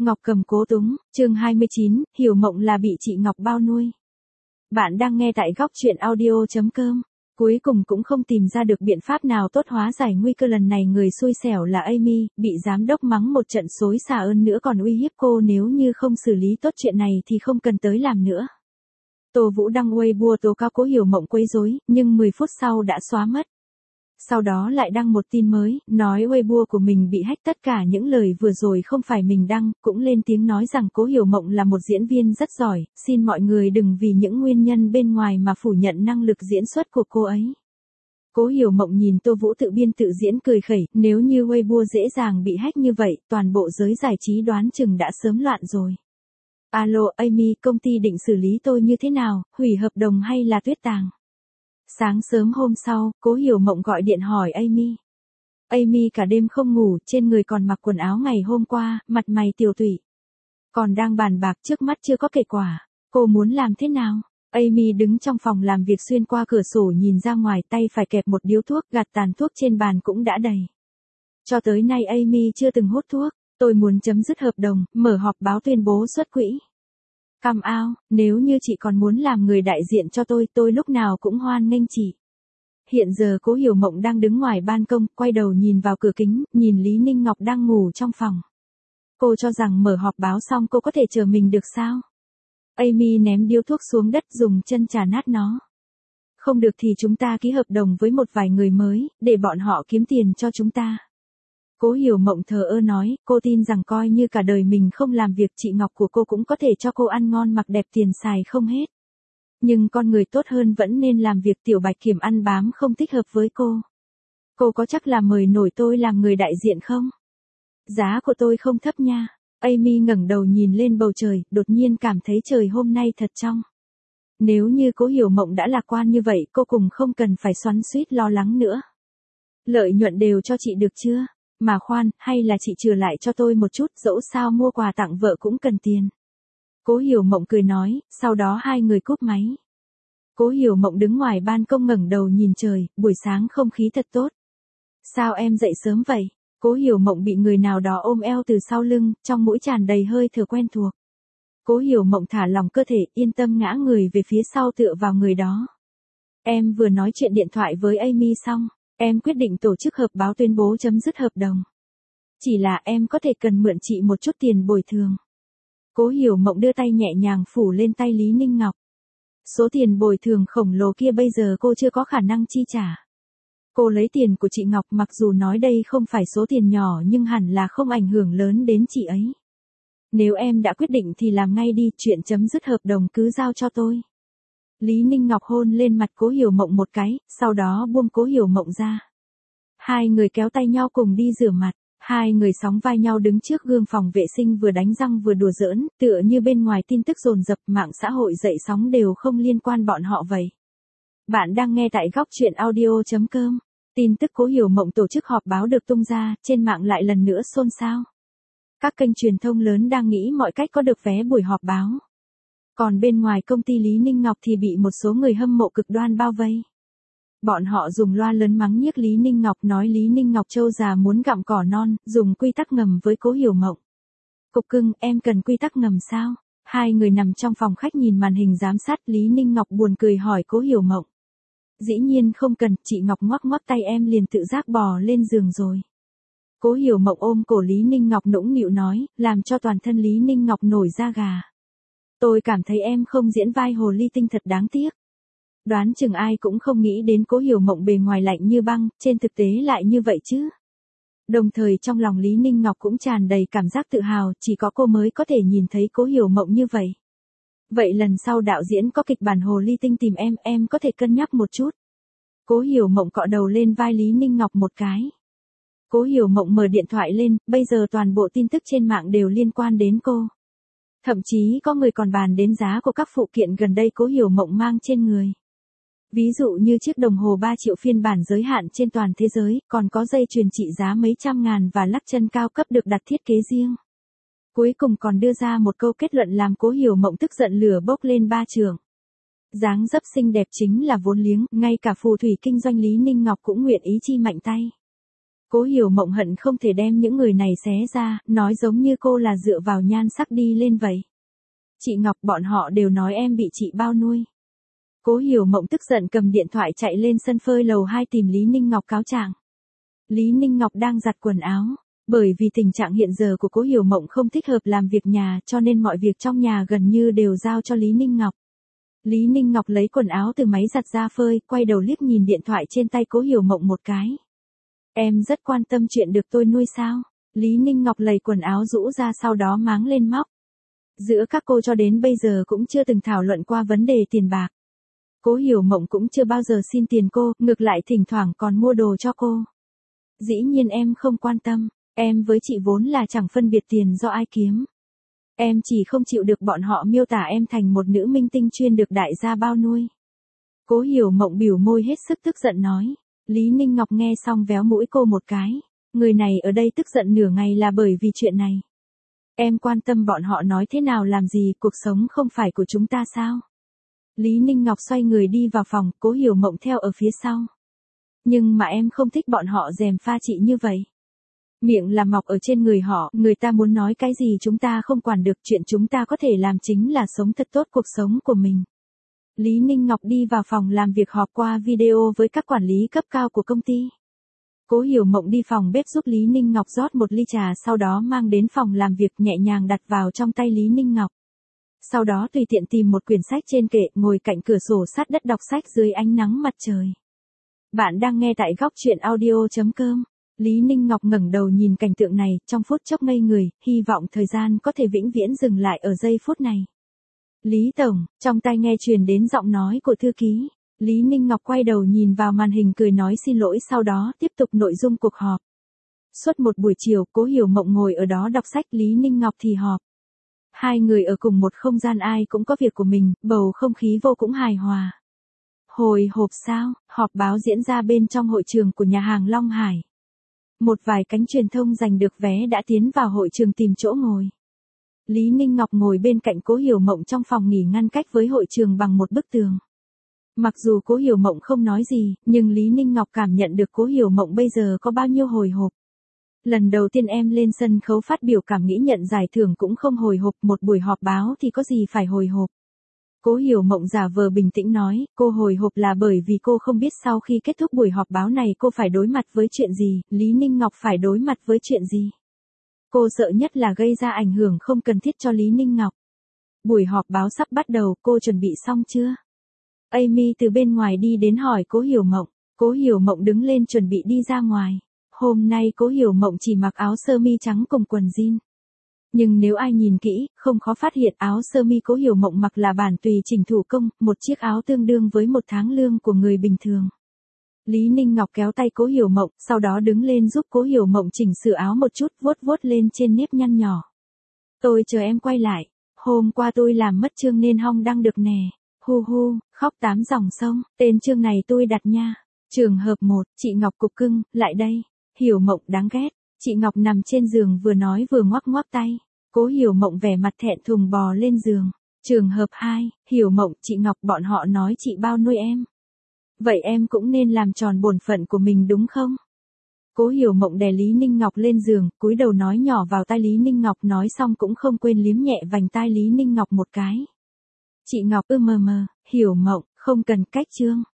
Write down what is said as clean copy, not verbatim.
Ngọc Cầm cố túng, chương 29, Hiểu Mộng là bị chị Ngọc bao nuôi. Bạn đang nghe tại góc truyện audio.com. Cuối cùng cũng không tìm ra được biện pháp nào tốt hóa giải nguy cơ lần này, người xui xẻo là Amy, bị giám đốc mắng một trận xối xả ơn nữa còn uy hiếp cô nếu như không xử lý tốt chuyện này thì không cần tới làm nữa. Tô Vũ đăng Weibo tố cáo Cố Hiểu Mộng quấy rối, nhưng 10 phút sau đã xóa mất. Sau đó lại đăng một tin mới, nói Weibo của mình bị hack, tất cả những lời vừa rồi không phải mình đăng, cũng lên tiếng nói rằng Cố Hiểu Mộng là một diễn viên rất giỏi, xin mọi người đừng vì những nguyên nhân bên ngoài mà phủ nhận năng lực diễn xuất của cô ấy. Cố Hiểu Mộng nhìn Tô Vũ tự biên tự diễn cười khẩy, nếu như Weibo dễ dàng bị hack như vậy, toàn bộ giới giải trí đoán chừng đã sớm loạn rồi. Alo Amy, công ty định xử lý tôi như thế nào, hủy hợp đồng hay là tuyết tàng? Sáng sớm hôm sau, Cố Hiểu Mộng gọi điện hỏi Amy. Amy cả đêm không ngủ, trên người còn mặc quần áo ngày hôm qua, mặt mày tiều tụy. Còn đang bàn bạc, trước mắt chưa có kết quả. Cô muốn làm thế nào? Amy đứng trong phòng làm việc xuyên qua cửa sổ nhìn ra ngoài, tay phải kẹp một điếu thuốc, gạt tàn thuốc trên bàn cũng đã đầy. Cho tới nay Amy chưa từng hút thuốc. Tôi muốn chấm dứt hợp đồng, mở họp báo tuyên bố xuất quỹ. Come out, nếu như chị còn muốn làm người đại diện cho tôi lúc nào cũng hoan nghênh chị. Hiện giờ Cố Hiểu Mộng đang đứng ngoài ban công, quay đầu nhìn vào cửa kính, nhìn Lý Ninh Ngọc đang ngủ trong phòng. Cô cho rằng mở họp báo xong cô có thể chờ mình được sao? Amy ném điếu thuốc xuống đất, dùng chân chà nát nó. Không được thì chúng ta ký hợp đồng với một vài người mới, để bọn họ kiếm tiền cho chúng ta. Cố Hiểu Mộng thờ ơ nói, cô tin rằng coi như cả đời mình không làm việc, chị Ngọc của cô cũng có thể cho cô ăn ngon mặc đẹp, tiền xài không hết. Nhưng con người tốt hơn vẫn nên làm việc, Tiểu Bạch Kiểm ăn bám không thích hợp với cô. Cô có chắc là mời nổi tôi làm người đại diện không? Giá của tôi không thấp nha. Amy ngẩng đầu nhìn lên bầu trời, đột nhiên cảm thấy trời hôm nay thật trong. Nếu như Cố Hiểu Mộng đã lạc quan như vậy, cô cùng không cần phải xoắn xuýt lo lắng nữa. Lợi nhuận đều cho chị được chưa? Mà khoan, hay là chị trừ lại cho tôi một chút, dẫu sao mua quà tặng vợ cũng cần tiền. Cố Hiểu Mộng cười nói, sau đó hai người cúp máy. Cố Hiểu Mộng đứng ngoài ban công ngẩng đầu nhìn trời, buổi sáng không khí thật tốt. Sao em dậy sớm vậy? Cố Hiểu Mộng bị người nào đó ôm eo từ sau lưng, trong mũi tràn đầy hơi thở quen thuộc. Cố Hiểu Mộng thả lỏng cơ thể, yên tâm ngã người về phía sau tựa vào người đó. Em vừa nói chuyện điện thoại với Amy xong. Em quyết định tổ chức họp báo tuyên bố chấm dứt hợp đồng. Chỉ là em có thể cần mượn chị một chút tiền bồi thường. Cố Hiểu Mộng đưa tay nhẹ nhàng phủ lên tay Lý Ninh Ngọc. Số tiền bồi thường khổng lồ kia bây giờ cô chưa có khả năng chi trả. Cô lấy tiền của chị Ngọc, mặc dù nói đây không phải số tiền nhỏ nhưng hẳn là không ảnh hưởng lớn đến chị ấy. Nếu em đã quyết định thì làm ngay đi, chuyện chấm dứt hợp đồng cứ giao cho tôi. Lý Ninh Ngọc hôn lên mặt Cố Hiểu Mộng một cái, sau đó buông Cố Hiểu Mộng ra. Hai người kéo tay nhau cùng đi rửa mặt, hai người sóng vai nhau đứng trước gương phòng vệ sinh, vừa đánh răng vừa đùa giỡn, tựa như bên ngoài tin tức dồn dập, mạng xã hội dậy sóng đều không liên quan bọn họ vậy. Bạn đang nghe tại góc truyện audio.com. Tin tức Cố Hiểu Mộng tổ chức họp báo được tung ra, trên mạng lại lần nữa xôn xao. Các kênh truyền thông lớn đang nghĩ mọi cách có được vé buổi họp báo. Còn bên ngoài công ty Lý Ninh Ngọc thì bị một số người hâm mộ cực đoan bao vây. Bọn họ dùng loa lớn mắng nhiếc Lý Ninh Ngọc, nói Lý Ninh Ngọc trâu già muốn gặm cỏ non, dùng quy tắc ngầm với Cố Hiểu Mộng. Cục cưng, em cần quy tắc ngầm sao? Hai người nằm trong phòng khách nhìn màn hình giám sát, Lý Ninh Ngọc buồn cười hỏi Cố Hiểu Mộng. Dĩ nhiên không cần, chị Ngọc ngoắc ngoắc tay, em liền tự giác bò lên giường rồi. Cố Hiểu Mộng ôm cổ Lý Ninh Ngọc nũng nịu nói, làm cho toàn thân Lý Ninh Ngọc nổi da gà. Tôi cảm thấy em không diễn vai hồ ly tinh thật đáng tiếc. Đoán chừng ai cũng không nghĩ đến Cố Hiểu Mộng bề ngoài lạnh như băng, trên thực tế lại như vậy chứ. Đồng thời trong lòng Lý Ninh Ngọc cũng tràn đầy cảm giác tự hào, chỉ có cô mới có thể nhìn thấy Cố Hiểu Mộng như vậy. Vậy lần sau đạo diễn có kịch bản hồ ly tinh tìm em có thể cân nhắc một chút. Cố Hiểu Mộng cọ đầu lên vai Lý Ninh Ngọc một cái. Cố Hiểu Mộng mở điện thoại lên, bây giờ toàn bộ tin tức trên mạng đều liên quan đến cô. Thậm chí có người còn bàn đến giá của các phụ kiện gần đây Cố Hiểu Mộng mang trên người. Ví dụ như chiếc đồng hồ 3 triệu phiên bản giới hạn trên toàn thế giới, còn có dây chuyền trị giá mấy trăm ngàn và lắc chân cao cấp được đặt thiết kế riêng. Cuối cùng còn đưa ra một câu kết luận làm Cố Hiểu Mộng tức giận lửa bốc lên ba trường. Dáng dấp xinh đẹp chính là vốn liếng, ngay cả phù thủy kinh doanh Lý Ninh Ngọc cũng nguyện ý chi mạnh tay. Cố Hiểu Mộng hận không thể đem những người này xé ra, nói giống như cô là dựa vào nhan sắc đi lên vậy. Chị Ngọc, bọn họ đều nói em bị chị bao nuôi. Cố Hiểu Mộng tức giận cầm điện thoại chạy lên sân phơi lầu 2 tìm Lý Ninh Ngọc cáo trạng. Lý Ninh Ngọc đang giặt quần áo. Bởi vì tình trạng hiện giờ của Cố Hiểu Mộng không thích hợp làm việc nhà cho nên mọi việc trong nhà gần như đều giao cho Lý Ninh Ngọc. Lý Ninh Ngọc lấy quần áo từ máy giặt ra phơi, quay đầu liếc nhìn điện thoại trên tay Cố Hiểu Mộng một cái. Em rất quan tâm chuyện được tôi nuôi sao? Lý Ninh Ngọc lầy quần áo rũ ra sau đó máng lên móc. Giữa các cô cho đến bây giờ cũng chưa từng thảo luận qua vấn đề tiền bạc. Cố Hiểu Mộng cũng chưa bao giờ xin tiền cô, ngược lại thỉnh thoảng còn mua đồ cho cô. Dĩ nhiên em không quan tâm, em với chị vốn là chẳng phân biệt tiền do ai kiếm. Em chỉ không chịu được bọn họ miêu tả em thành một nữ minh tinh chuyên được đại gia bao nuôi. Cố Hiểu Mộng bĩu môi hết sức tức giận nói. Lý Ninh Ngọc nghe xong véo mũi cô một cái. Người này ở đây tức giận nửa ngày là bởi vì chuyện này. Em quan tâm bọn họ nói thế nào làm gì, cuộc sống không phải của chúng ta sao? Lý Ninh Ngọc xoay người đi vào phòng, Cố Hiểu Mộng theo ở phía sau. Nhưng mà em không thích bọn họ gièm pha chị như vậy. Miệng là mọc ở trên người họ, người ta muốn nói cái gì chúng ta không quản được, chuyện chúng ta có thể làm chính là sống thật tốt cuộc sống của mình. Lý Ninh Ngọc đi vào phòng làm việc họp qua video với các quản lý cấp cao của công ty. Cố Hiểu Mộng đi phòng bếp giúp Lý Ninh Ngọc rót một ly trà, sau đó mang đến phòng làm việc nhẹ nhàng đặt vào trong tay Lý Ninh Ngọc. Sau đó tùy tiện tìm một quyển sách trên kệ, ngồi cạnh cửa sổ sát đất đọc sách dưới ánh nắng mặt trời. Bạn đang nghe tại góc truyện audio.com. Lý Ninh Ngọc ngẩng đầu nhìn cảnh tượng này, trong phút chốc ngây người, hy vọng thời gian có thể vĩnh viễn dừng lại ở giây phút này. Lý Tổng, trong tai nghe truyền đến giọng nói của thư ký. Lý Ninh Ngọc quay đầu nhìn vào màn hình cười nói xin lỗi, sau đó tiếp tục nội dung cuộc họp. Suốt một buổi chiều, Cố Hiểu Mộng ngồi ở đó đọc sách, Lý Ninh Ngọc thì họp. Hai người ở cùng một không gian, ai cũng có việc của mình, bầu không khí vô cùng hài hòa. Hồi hộp sao? Họp báo diễn ra bên trong hội trường của nhà hàng Long Hải. Một vài cánh truyền thông giành được vé đã tiến vào hội trường tìm chỗ ngồi. Lý Ninh Ngọc ngồi bên cạnh Cố Hiểu Mộng trong phòng nghỉ ngăn cách với hội trường bằng một bức tường. Mặc dù Cố Hiểu Mộng không nói gì, nhưng Lý Ninh Ngọc cảm nhận được Cố Hiểu Mộng bây giờ có bao nhiêu hồi hộp. Lần đầu tiên em lên sân khấu phát biểu cảm nghĩ nhận giải thưởng cũng không hồi hộp, một buổi họp báo thì có gì phải hồi hộp. Cố Hiểu Mộng giả vờ bình tĩnh nói, cô hồi hộp là bởi vì cô không biết sau khi kết thúc buổi họp báo này cô phải đối mặt với chuyện gì, Lý Ninh Ngọc phải đối mặt với chuyện gì. Cô sợ nhất là gây ra ảnh hưởng không cần thiết cho Lý Ninh Ngọc. Buổi họp báo sắp bắt đầu, cô chuẩn bị xong chưa? Amy từ bên ngoài đi đến hỏi Cố Hiểu Mộng. Cố Hiểu Mộng đứng lên chuẩn bị đi ra ngoài. Hôm nay Cố Hiểu Mộng chỉ mặc áo sơ mi trắng cùng quần jean. Nhưng nếu ai nhìn kỹ, không khó phát hiện áo sơ mi Cố Hiểu Mộng mặc là bản tùy chỉnh thủ công, một chiếc áo tương đương với một tháng lương của người bình thường. Lý Ninh Ngọc kéo tay Cố Hiểu Mộng, sau đó đứng lên giúp Cố Hiểu Mộng chỉnh sửa áo một chút, vuốt vuốt lên trên nếp nhăn nhỏ. Tôi chờ em quay lại. Hôm qua tôi làm mất chương nên hong đăng được nè. Hu hu, khóc 8 dòng sông, tên chương này tôi đặt nha. Trường hợp 1, chị Ngọc cục cưng, lại đây. Hiểu Mộng đáng ghét. Chị Ngọc nằm trên giường vừa nói vừa ngoắc ngoắc tay. Cố Hiểu Mộng vẻ mặt thẹn thùng bò lên giường. Trường hợp 2, Hiểu Mộng, chị Ngọc bọn họ nói chị bao nuôi em. Vậy em cũng nên làm tròn bổn phận của mình đúng không? Cố Hiểu Mộng đè Lý Ninh Ngọc lên giường, cúi đầu nói nhỏ vào tai Lý Ninh Ngọc, nói xong cũng không quên liếm nhẹ vành tai Lý Ninh Ngọc một cái. Chị Ngọc Hiểu Mộng, không cần cách chương.